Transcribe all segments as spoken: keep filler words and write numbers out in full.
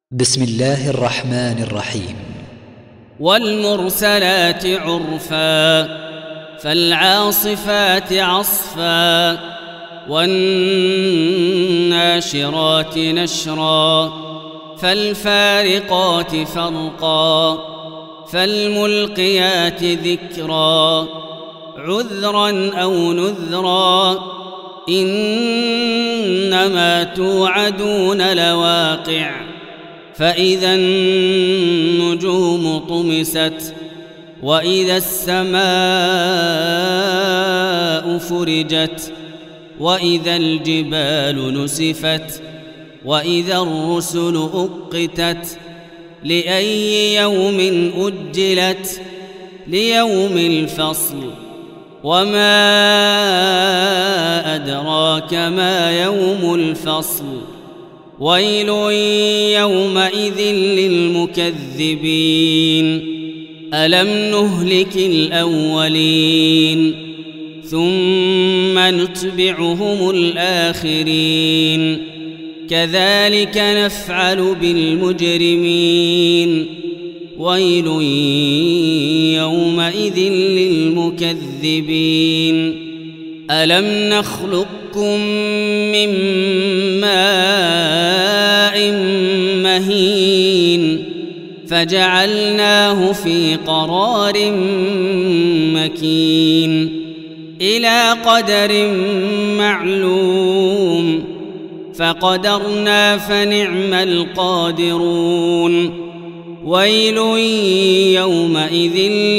بسم الله الرحمن الرحيم. والمرسلات عرفا فالعاصفات عصفا والناشرات نشرا فالفارقات فرقا فالملقيات ذكرا عذرا أو نذرا إنما توعدون لواقع فإذا النجوم طمست وإذا السماء فرجت وإذا الجبال نسفت وإذا الرسل أقتت لأي يوم أجلت ليوم الفصل وما أدراك ما يوم الفصل ويل يومئذ للمكذبين ألم نهلك الأولين ثم نتبعهم الآخرين كذلك نفعل بالمجرمين ويل يومئذ للمكذبين ألم نخلقكم من ماء مهين فجعلناه في قرار مكين إلى قدر معلوم فقدرنا فنعم القادرون ويل يومئذ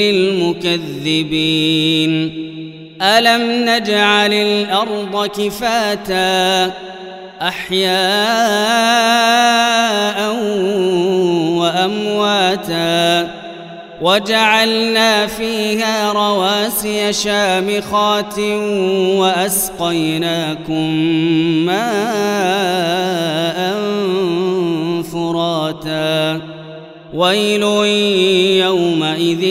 للمكذبين ألم نجعل الأرض كفاتا أحياء وأمواتا وجعلنا فيها رواسي شامخات وأسقيناكم ماء فراتا ويل يومئذ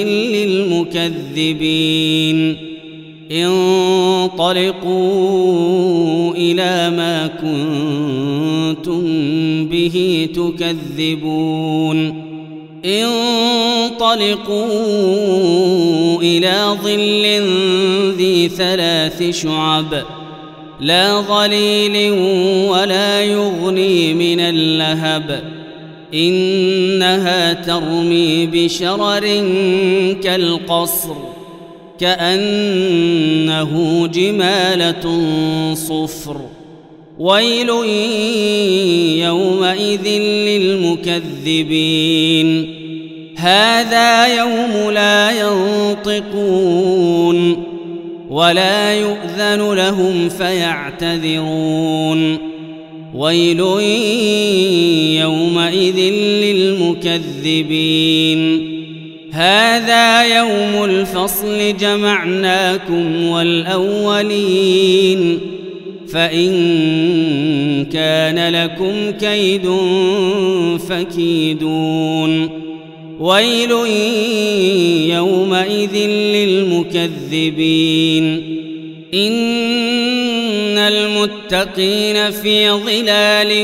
للمكذبين انطلقوا إلى ما كنتم به تكذبون انطلقوا إلى ظل ذي ثلاث شعب لا ظليل ولا يغني من اللهب إنها ترمي بشرر كالقصر كأنه جمالة صفر ويل يومئذ للمكذبين هذا يوم لا ينطقون ولا يؤذن لهم فيعتذرون ويل يومئذ للمكذبين هذا يوم الفصل جمعناكم والأولين فإن كان لكم كيد فكيدون ويل يومئذ للمكذبين إن المتقين في ظلال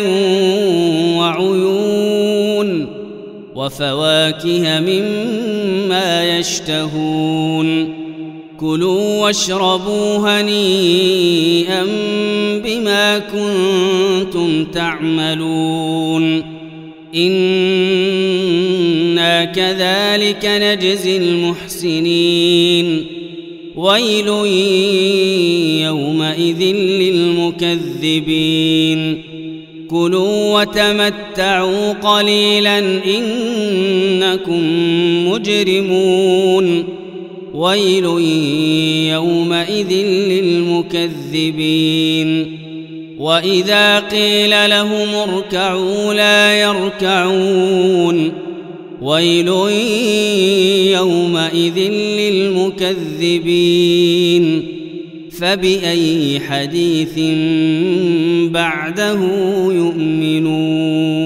وعيون وفواكه مما يشتهون كلوا واشربوا هنيئا بما كنتم تعملون إنا كذلك نجزي المحسنين ويل يومئذ للمكذبين كلوا وتمتعوا قليلا إنكم مجرمون ويل يومئذ للمكذبين وإذا قيل لهم اركعوا لا يركعون ويل يومئذ للمكذبين فبأي حديث بعده يؤمنون.